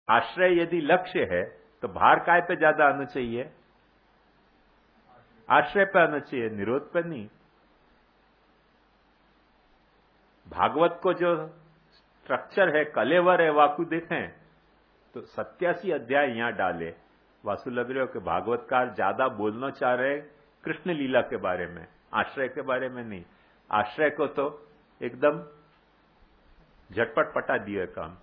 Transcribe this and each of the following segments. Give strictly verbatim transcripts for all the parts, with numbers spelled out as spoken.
आश्रय यदि लक्ष्य है तो भार काय पे ज्यादा आना चाहिए? आश्रय पे आना चाहिए, निरोध पे नहीं। भागवत को जो स्ट्रक्चर है, कलेवर है, वाकु देखें तो सत्यासी अध्याय यहां डाले। वासु लग रहे हो कि भागवतकार ज्यादा बोलना चाह रहे कृष्ण लीला के बारे में, आश्रय के बारे में नहीं। आश्रय को तो एकदम झटपट पटा दिए काम।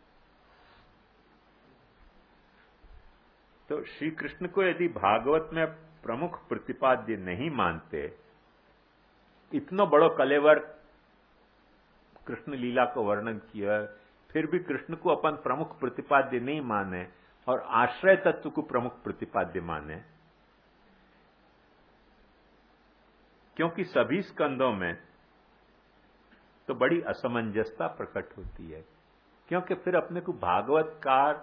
तो श्री कृष्ण को यदि भागवत में प्रमुख प्रतिपाद्य नहीं मानते, इतना बड़ो कलेवर कृष्ण लीला को वर्णन किया, फिर भी कृष्ण को अपन प्रमुख प्रतिपाद्य नहीं माने और आश्रय तत्व को प्रमुख प्रतिपाद्य माने, क्योंकि सभी स्कंदों में तो बड़ी असमंजसता प्रकट होती है। क्योंकि फिर अपने को भागवतकार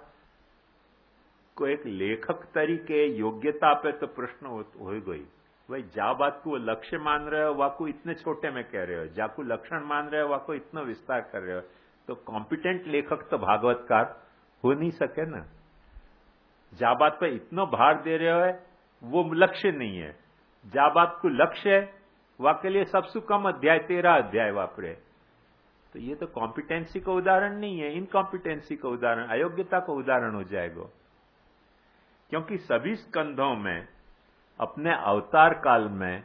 को एक लेखक तरीके योग्यता पे तो प्रश्न हो, हो गई। भाई जा बात को वो लक्ष्य मान रहे हो, वाको इतने छोटे में कह रहे हो, जाको लक्षण मान रहे हो, वाको इतना विस्तार कर रहे हो, तो कॉम्पिटेंट लेखक तो भागवतकार हो नहीं सके ना। जा बात पर इतना भार दे रहे हो वो लक्ष्य नहीं है, जा बात को लक्ष्य है वाके लिए सबसे कम अध्याय तेरह अध्याय वापरे, तो ये तो कॉम्पिटेंसी का उदाहरण नहीं है, इनकॉम्पिटेंसी का उदाहरण, अयोग्यता का उदाहरण हो जाएगा। क्योंकि सभी स्कंधों में अपने अवतार काल में,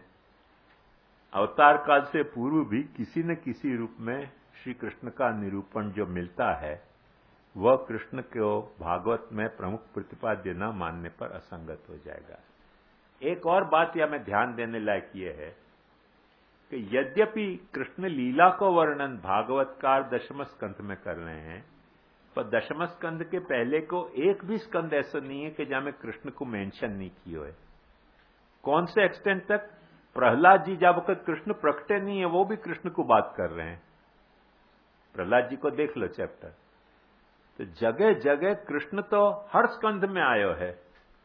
अवतार काल से पूर्व भी किसी न किसी रूप में श्री कृष्ण का निरूपण जो मिलता है वह कृष्ण को भागवत में प्रमुख प्रतिपाद्य न मानने पर असंगत हो जाएगा। एक और बात यह में ध्यान देने लायक ये है कि यद्यपि कृष्ण लीला को वर्णन भागवतकार दशम स्कंध में कर रहे हैं, पर दशम स्कंध के पहले को एक भी स्कंध ऐसा नहीं है कि जहां में कृष्ण को मेंशन नहीं किया है। कौन से एक्सटेंट तक? प्रहलाद जी जब वक्त कृष्ण प्रकटे नहीं है वो भी कृष्ण को बात कर रहे हैं। प्रहलाद जी को देख लो चैप्टर, तो जगह जगह कृष्ण तो हर स्कंध में आयो है।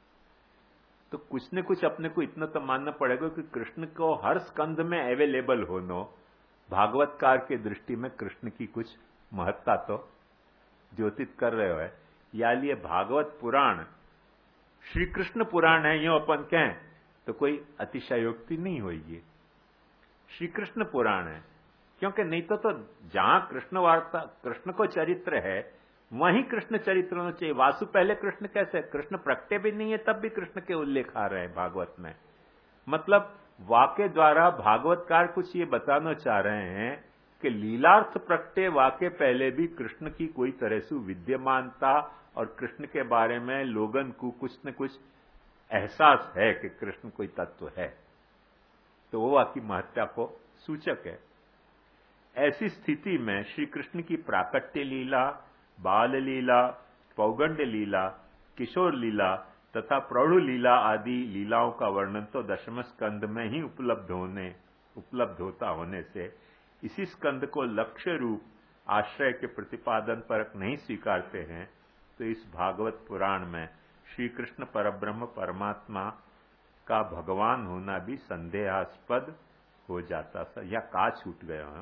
तो कुछ न कुछ अपने को इतना तो मानना पड़ेगा कि कृष्ण को हर स्कंध में अवेलेबल होना भागवतकार के दृष्टि में कृष्ण की कुछ महत्ता तो द्योतित कर रहे हो है। या लिए भागवत पुराण श्री कृष्ण पुराण है यो अपन कहें तो कोई अतिशयोक्ति नहीं होगी। श्री कृष्ण पुराण है, क्योंकि नहीं तो तो जहां कृष्ण वार्ता कृष्ण को चरित्र है वहीं कृष्ण चरित्र होना चाहिए। वासु पहले कृष्ण कैसे? कृष्ण प्रकटे भी नहीं है तब भी कृष्ण के उल्लेख आ रहे हैं भागवत में। मतलब वाक्य द्वारा भागवतकार कुछ ये बताना चाह रहे हैं कि लीलार्थ प्रकटे वाक्य पहले भी कृष्ण की कोई तरह से विद्यमानता और कृष्ण के बारे में लोगन को कुछ न कुछ एहसास है कि कृष्ण कोई तत्व है, तो वो वाक्य महत्ता को सूचक है। ऐसी स्थिति में श्री कृष्ण की प्राकट्य लीला, बाल लीला, पौगंड लीला, किशोर लीला तथा प्रौढ़ लीला आदि लीलाओं का वर्णन तो दशम स्कंद में ही उपलब्ध होने उपलब्ध होता होने से इसी स्कंद को लक्ष्य रूप आश्रय के प्रतिपादन पर नहीं स्वीकारते हैं, तो इस भागवत पुराण में श्री कृष्ण परब्रह्म परमात्मा का भगवान होना भी संदेहास्पद हो जाता सा, या का छूट गया है।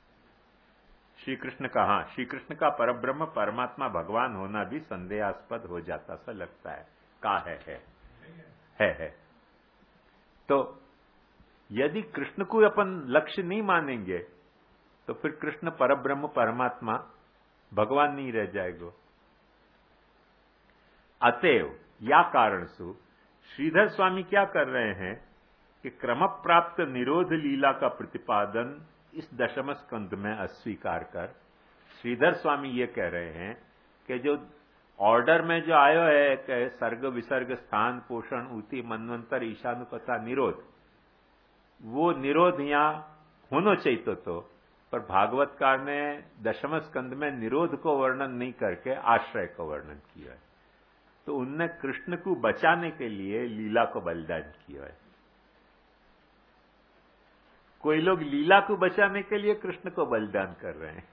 श्री कृष्ण का हाँ श्री कृष्ण का परब्रह्म परमात्मा भगवान होना भी संदेहास्पद हो जाता सा लगता है। का है है है, है। तो यदि कृष्ण को अपन लक्ष्य नहीं मानेंगे तो फिर कृष्ण परब्रह्म परमात्मा भगवान नहीं रह जाएगा। अतएव या कारण सु श्रीधर स्वामी क्या कर रहे हैं कि क्रम प्राप्त निरोध लीला का प्रतिपादन इस दशम स्कंद में अस्वीकार कर श्रीधर स्वामी ये कह रहे हैं कि जो ऑर्डर में जो आयो है कि सर्ग विसर्ग स्थान पोषण ऊति मनवंतर ईशानुकथा निरोध, वो निरोध यहां होना चाहिए तो, तो पर भागवतकार ने दशम स्कंद में निरोध को वर्णन नहीं करके आश्रय को वर्णन किया है। तो उनने कृष्ण को बचाने के लिए लीला को बलिदान किया है। कोई लोग लीला को बचाने के लिए कृष्ण को बलिदान कर रहे हैं।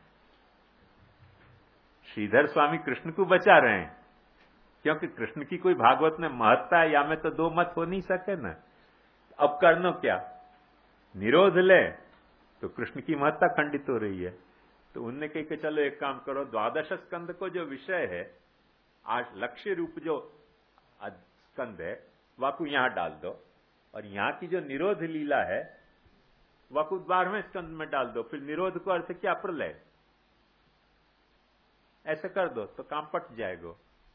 श्रीधर स्वामी कृष्ण को बचा रहे हैं क्योंकि कृष्ण की कोई भागवत में महत्ता है या में तो दो मत हो नहीं सके ना। अब करनो क्या? निरोध ले तो कृष्ण की महत्ता खंडित हो रही है। तो उनने कही कि चलो एक काम करो, द्वादश स्कंद को जो विषय है आज लक्ष्य रूप जो स्कंद है वाकु यहां डाल दो, और यहां की जो निरोध लीला है वाकु बारहवें स्कंद में डाल दो। फिर निरोध को अर्थ क्या? प्रलय। ऐसे कर दो तो काम पट जाएगा।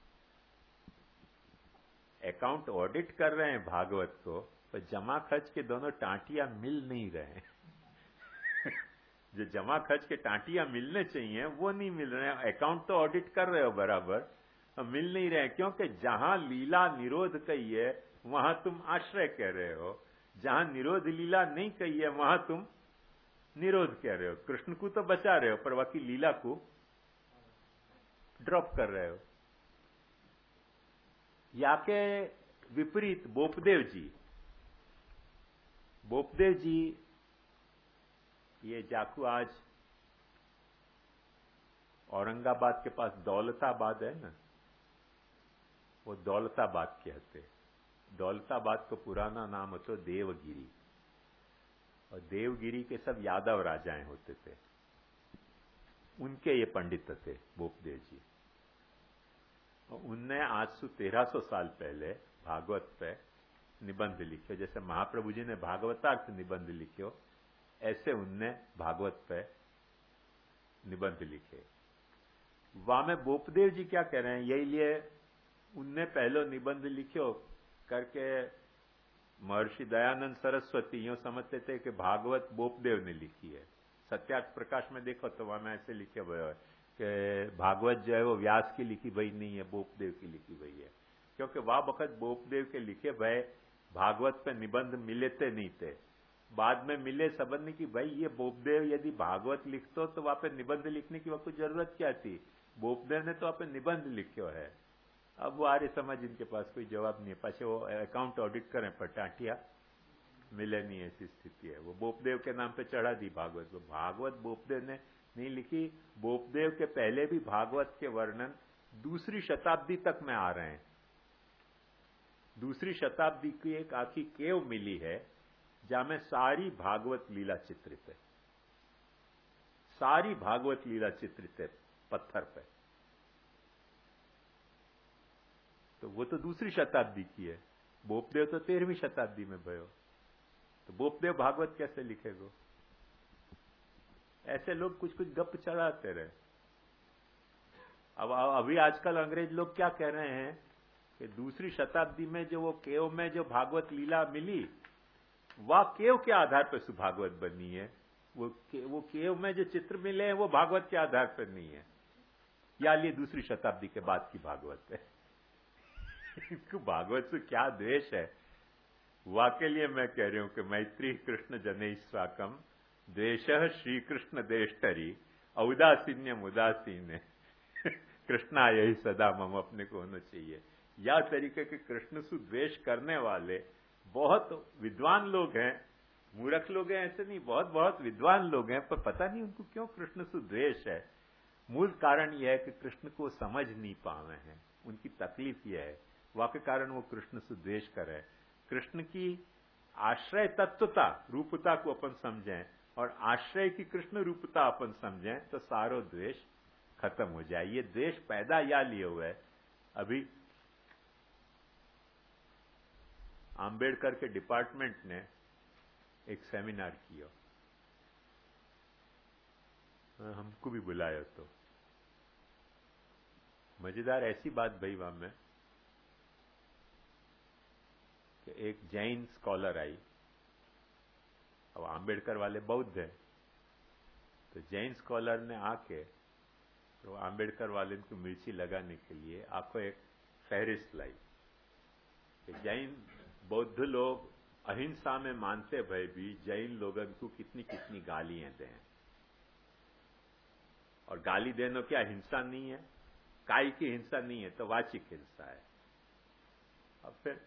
अकाउंट ऑडिट कर रहे हैं भागवत को, तो जमा खर्च के दोनों टांटियां मिल नहीं रहे हैं। जो जमा खर्च के टांटियां मिलने चाहिए वो नहीं मिल रहे हैं। अकाउंट तो ऑडिट कर रहे हो बराबर, तो मिल नहीं रहे, क्योंकि जहां लीला निरोध कही है वहां तुम आश्रय कह रहे हो, जहां निरोध लीला नहीं कही है वहां तुम निरोध कह रहे हो। कृष्ण को तो बचा रहे हो पर बाकी लीला को ड्रॉप कर रहे हो। या के विपरीत बोपदेव जी, बोपदेव जी ये जाकू आज औरंगाबाद के पास दौलताबाद है ना, वो दौलताबाद कहते। दौलताबाद का पुराना नाम होता देवगिरी, और देवगिरी के सब यादव राजाएं होते थे, उनके ये पंडित थे बोपदेव जी। और उनने आज से तेरह सौ साल पहले भागवत पे निबंध लिखे, जैसे महाप्रभु जी ने भागवतार्थ निबंध लिखे, ऐसे उनने भागवत पे निबंध लिखे। वहां में बोपदेव जी क्या कह रहे हैं, यही लिए उनने पहले निबंध लिखो करके महर्षि दयानंद सरस्वती यूं समझते थे कि भागवत बोपदेव ने लिखी है। सत्यार्थ प्रकाश में देखो तो वहां में ऐसे लिखे हुए है कि भागवत जो है वो व्यास की लिखी भई नहीं है, बोपदेव की लिखी भई है। क्योंकि वह वक्त बोपदेव के लिखे भय भागवत पे निबंध मिले थे नहीं थे, बाद में मिले सबने की भाई ये बोपदेव यदि भागवत लिखतो तो वहां पे निबंध लिखने की वह जरूरत क्या थी, बोपदेव ने तो वहां पे निबंध लिखो है। अब वो आर्य समाज इनके पास कोई जवाब नहीं है, पाछे वो अकाउंट ऑडिट करें पर टाटिया मिले नहीं, ऐसी स्थिति है। वो बोपदेव के नाम पे चढ़ा दी भागवत। वो भागवत बोपदेव ने नहीं लिखी, बोपदेव के पहले भी भागवत के वर्णन दूसरी शताब्दी तक में आ रहे हैं। दूसरी शताब्दी की एक आखी केव मिली है जहां में सारी भागवत लीला चित्रित है, सारी भागवत लीला चित्रित है पत्थर पे। तो वो तो दूसरी शताब्दी की है, बोपदेव तो तेरहवीं शताब्दी में भयो, तो बोपदेव भागवत कैसे लिखेगो? ऐसे लोग कुछ कुछ गप चढ़ाते रहे। अब अभी आजकल अंग्रेज लोग क्या कह रहे हैं कि दूसरी शताब्दी में जो वो केव में जो भागवत लीला मिली, वह केव के आधार पर सु भागवत बनी है। वो के, वो केव में जो चित्र मिले हैं वो भागवत के आधार पर नहीं है, या ये दूसरी शताब्दी के बाद की भागवत है। इसको भागवत से क्या द्वेष है? वाके लिए मैं कह रही हूं कि मैत्री कृष्ण जनै स्वाकम द्वेष श्री कृष्ण देष्टरी औदासीन्यम उदासीन। कृष्णा यही सदा मम अपने को होना चाहिए। या तरीके के कृष्ण से द्वेष करने वाले बहुत विद्वान लोग हैं, मूर्ख लोग हैं ऐसे नहीं, बहुत बहुत विद्वान लोग हैं, पर पता नहीं उनको क्यों कृष्ण से द्वेष है। मूल कारण यह है कि कृष्ण को समझ नहीं पावे हैं, उनकी तकलीफ यह है, वाके कारण वो कृष्ण से द्वेष करे। कृष्ण की आश्रय तत्वता रूपता को अपन समझें और आश्रय की कृष्ण रूपता अपन समझें तो सारो द्वेष खत्म हो जाए। ये द्वेष पैदा या लिए हुए है। अभी आंबेडकर के डिपार्टमेंट ने एक सेमिनार किया, हमको भी बुलाया, तो मजेदार ऐसी बात भई वहां में कि एक जैन स्कॉलर आई। अब आंबेडकर वाले बौद्ध हैं, तो जैन स्कॉलर ने आके तो आंबेडकर वाले को मिर्ची लगाने के लिए आपको एक फहरिस्त लाई कि जैन बौद्ध लोग अहिंसा में मानते भय भी जैन लोगों को कितनी कितनी गालियां दें, और गाली देना क्या हिंसा नहीं है, काय की हिंसा नहीं है, तो वाचिक हिंसा है। अब फिर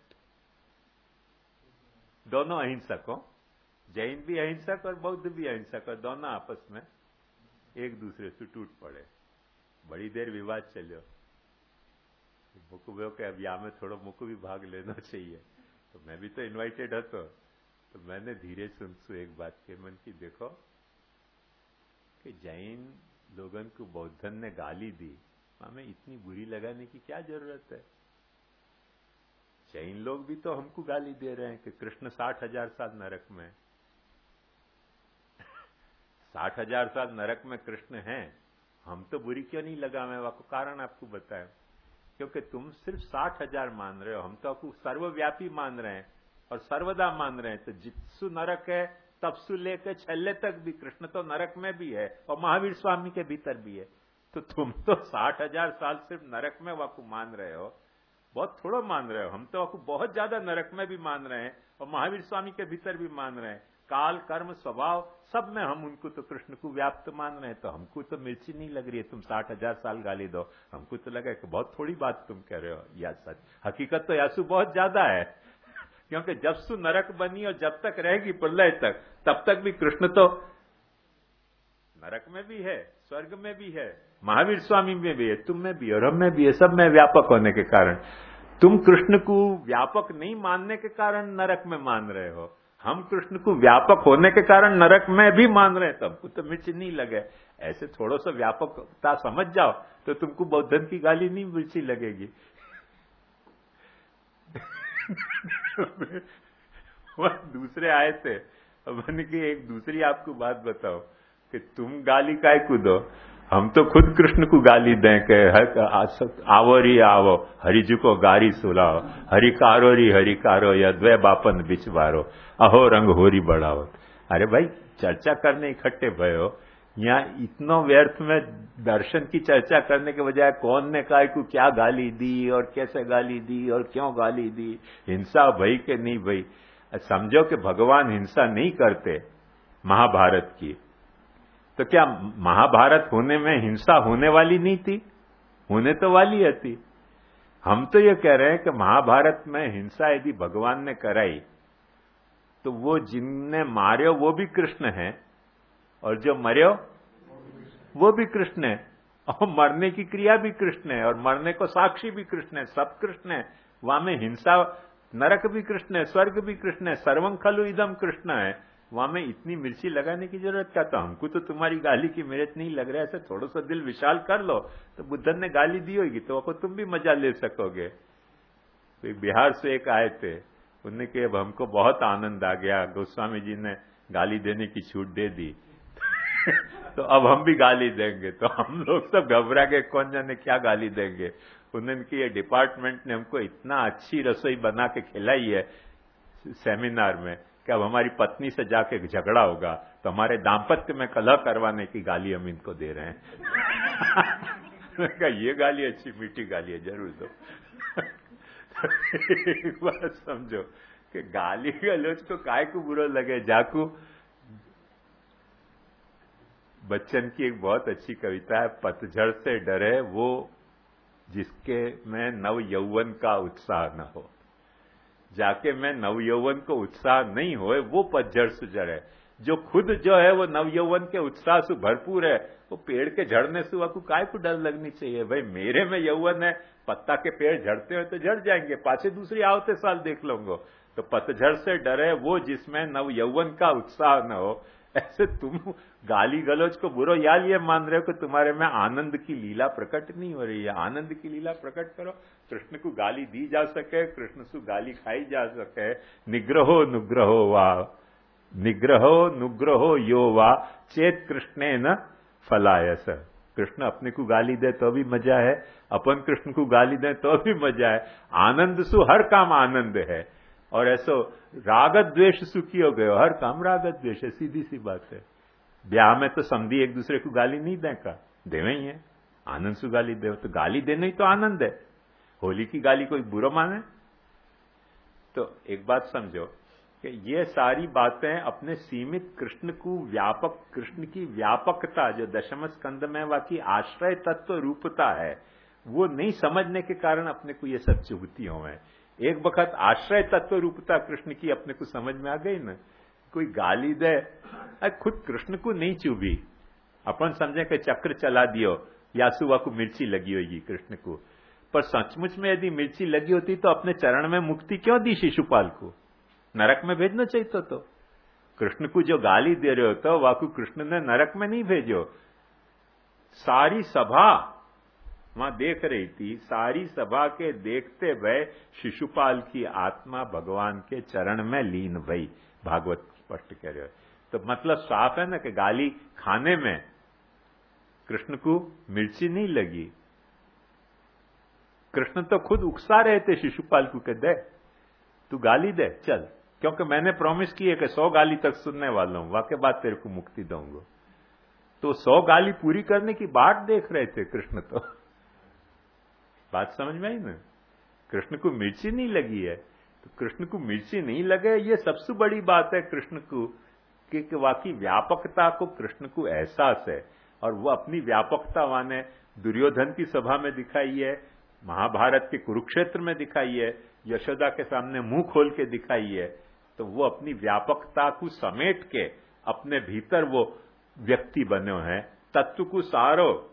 दोनों अहिंसक हो, जैन भी अहिंसक और बौद्ध भी अहिंसक, और दोनों आपस में एक दूसरे से टूट पड़े। बड़ी देर विवाद चलो, मुक वो के अब या में थोड़ा मुक भी भाग लेना चाहिए, तो मैं भी तो इनवाइटेड हतो, तो मैंने धीरे सुन सु एक बात के मन की, देखो कि जैन लोगन को बौद्धन ने गाली दी हमें इतनी बुरी लगाने की क्या जरूरत है? जैन लोग भी तो हमको गाली दे रहे हैं कि कृष्ण साठ हजार साल नरक में। साठ हजार साल नरक में कृष्ण हैं, हम तो बुरी क्यों नहीं लगावे? आपको कारण आपको बताएं। क्योंकि तुम सिर्फ साठ हजार मान रहे हो, हम तो आपको सर्वव्यापी मान रहे हैं और सर्वदा मान रहे हैं। तो जित्सु नरक है तपसु लेकर छल्ले तक भी कृष्ण तो नरक में भी है और महावीर स्वामी के भीतर भी है। तो तुम तो साठ हजार साल सिर्फ नरक में वाकू मान रहे हो, बहुत थोड़ा मान रहे हो। हम तो वाकू बहुत ज्यादा नरक में भी मान रहे हैं और महावीर स्वामी के भीतर भी मान रहे हैं। काल कर्म स्वभाव सब में हम उनको तो कृष्ण को व्याप्त मान रहे हैं। तो हमको तो मिर्ची नहीं लग रही है तुम साठ हजार साल गाली दो। हमको तो लगा कि बहुत थोड़ी बात तुम कह रहे हो। या सच हकीकत तो यासु बहुत ज्यादा है, क्योंकि जब सु नरक बनी और जब तक रहेगी प्रलय तक, तब तक भी कृष्ण तो नरक में भी है, स्वर्ग में भी है, महावीर स्वामी में भी है, तुम में भी और हम में भी है, सब में व्यापक होने के कारण। तुम कृष्ण को व्यापक नहीं मानने के कारण नरक में मान रहे हो, हम कृष्ण को व्यापक होने के कारण नरक में भी मान रहे हैं। तुमको तो मिर्च नहीं लगे। ऐसे थोड़ा सा व्यापकता समझ जाओ तो तुमको बौद्धन की गाली नहीं मिर्ची लगेगी। वह दूसरे आए थे, मैंने कि एक दूसरी आपको बात बताओ कि तुम गाली काय को दो, हम तो खुद कृष्ण को गाली दें कि आवो री आवो हरिजू को गारी सुलाओ, हरि कारो री हरि कारो या द्वै बापन बिचवारो, अहो रंग होरी बढ़ाओ। अरे भाई चर्चा करने इकट्ठे भयो, यहाँ इतना व्यर्थ में दर्शन की चर्चा करने के बजाय कौन ने काय को क्या गाली दी और कैसे गाली दी और क्यों गाली दी, हिंसा भई के नहीं भई। समझो कि भगवान हिंसा नहीं करते महाभारत की, तो क्या महाभारत होने में हिंसा होने वाली नहीं थी? होने तो वाली थी। हम तो ये कह रहे हैं कि महाभारत में हिंसा यदि भगवान ने कराई तो वो जिनने मार्यो वो भी कृष्ण है और जो मर्यो वो भी कृष्ण है और मरने की क्रिया भी कृष्ण है और मरने को साक्षी भी कृष्ण है, सब कृष्ण है। वहां में हिंसा, नरक भी कृष्ण है, स्वर्ग भी कृष्ण है, सर्वं खलु इदम कृष्ण है। वहां में इतनी मिर्ची लगाने की जरूरत क्या? तो हमको तो तुम्हारी गाली की मेहनत नहीं लग रहा है। ऐसे थोड़ा सा दिल विशाल कर लो तो बुद्धन ने गाली दी होगी तो आपको तुम भी मजा ले सकोगे। तो बिहार से एक आए थे, उन्होंने कहा अब हमको बहुत आनंद आ गया, गोस्वामी जी ने गाली देने की छूट दे दी तो अब हम भी गाली देंगे। तो हम लोग सब घबरा गए, कौन जाने क्या गाली देंगे। उन्होंने की ये डिपार्टमेंट ने हमको इतना अच्छी रसोई बना के खिलाई है सेमिनार में कि अब हमारी पत्नी से जाके झगड़ा होगा तो हमारे दाम्पत्य में कलह करवाने की गाली हम इनको दे रहे हैं। कहा ये गाली अच्छी मीठी गाली है, जरूर दो। एक बार समझो कि गाली गलौज को काय को बुरा लगे। जाकू बच्चन की एक बहुत अच्छी कविता है, पतझड़ से डरे वो जिसके में नव यौवन का उत्साह न हो। जाके मैं नव यौवन को उत्साह नहीं होए वो पतझड़ से जड़े। जो खुद जो है वो नव यौवन के उत्साह से भरपूर है, वो पेड़ के झड़ने से आपको काय को डर लगनी चाहिए? भाई मेरे में यौवन है, पत्ता के पेड़ झड़ते हो तो झड़ जाएंगे, पाछे दूसरी आवते साल देख लूंगा। तो पतझड़ से डरे वो जिसमें नव यौवन का उत्साह न हो। ऐसे तुम गाली गलौज को बुरो या लिए मान रहे हो कि तुम्हारे में आनंद की लीला प्रकट नहीं हो रही है। आनंद की लीला प्रकट करो। कृष्ण को गाली दी जा सके, कृष्ण से गाली खाई जा सके। निग्रहो नुग्रहो वा, निग्रहो नुग्रहो यो वा चेत कृष्णे न फलायस। कृष्ण अपने को गाली दे तो भी मजा है, अपन कृष्ण को गाली दे तो भी मजा है। आनंद सु हर काम आनंद है। और ऐसो रागत द्वेष सुखी हो गए, हर काम रागत द्वेष है, सीधी सी बात है। ब्याह में तो समधी एक दूसरे को गाली नहीं देगा, देवे ही है। आनंद से गाली दे तो गाली देना ही तो आनंद है। होली की गाली कोई बुरा माने? तो एक बात समझो कि ये सारी बातें अपने सीमित कृष्ण को व्यापक, कृष्ण की व्यापकता जो दशम स्कंद में वाकी आश्रय तत्व रूपता है वो नहीं समझने के कारण अपने को ये सब चुभती हो है। एक वक्त आश्रय तत्व रूपता कृष्ण की अपने को समझ में आ गई ना, कोई गाली दे, खुद कृष्ण को नहीं चुभी, अपन समझे कि चक्र चला दियो या सुबह को मिर्ची लगी होगी कृष्ण को। पर सचमुच में यदि मिर्ची लगी होती तो अपने चरण में मुक्ति क्यों दी शिशुपाल को? नरक में भेजना चाहिए तो, तो। कृष्ण को जो गाली दे रहे हो तो वाकु कृष्ण ने नरक में नहीं भेजो। सारी सभा वहां देख रही थी, सारी सभा के देखते भय शिशुपाल की आत्मा भगवान के चरण में लीन भई। भागवत स्पष्ट कह रहे हो। तो मतलब साफ है ना कि गाली खाने में कृष्ण को मिर्ची नहीं लगी। कृष्ण तो खुद उकसा रहे थे शिशुपाल को कि दे तू गाली दे चल, क्योंकि मैंने प्रॉमिस की है कि सौ गाली तक सुनने वाला हूं, वाके बाद तेरे को मुक्ति दूंगा। तो सौ गाली पूरी करने की बाट देख रहे थे कृष्ण। तो बात समझ में आई ना। कृष्ण को मिर्ची नहीं लगी है, तो कृष्ण को मिर्ची नहीं लगे ये सबसे बड़ी बात है कृष्ण को, कि वाकई व्यापकता को कृष्ण को एहसास है। और वो अपनी व्यापकता वाने दुर्योधन की सभा में दिखाई है, महाभारत के कुरुक्षेत्र में दिखाई है, यशोदा के सामने मुंह खोल के दिखाई है। तो वो अपनी व्यापकता को समेट के अपने भीतर वो व्यक्ति बने हैं, तत्व को सारो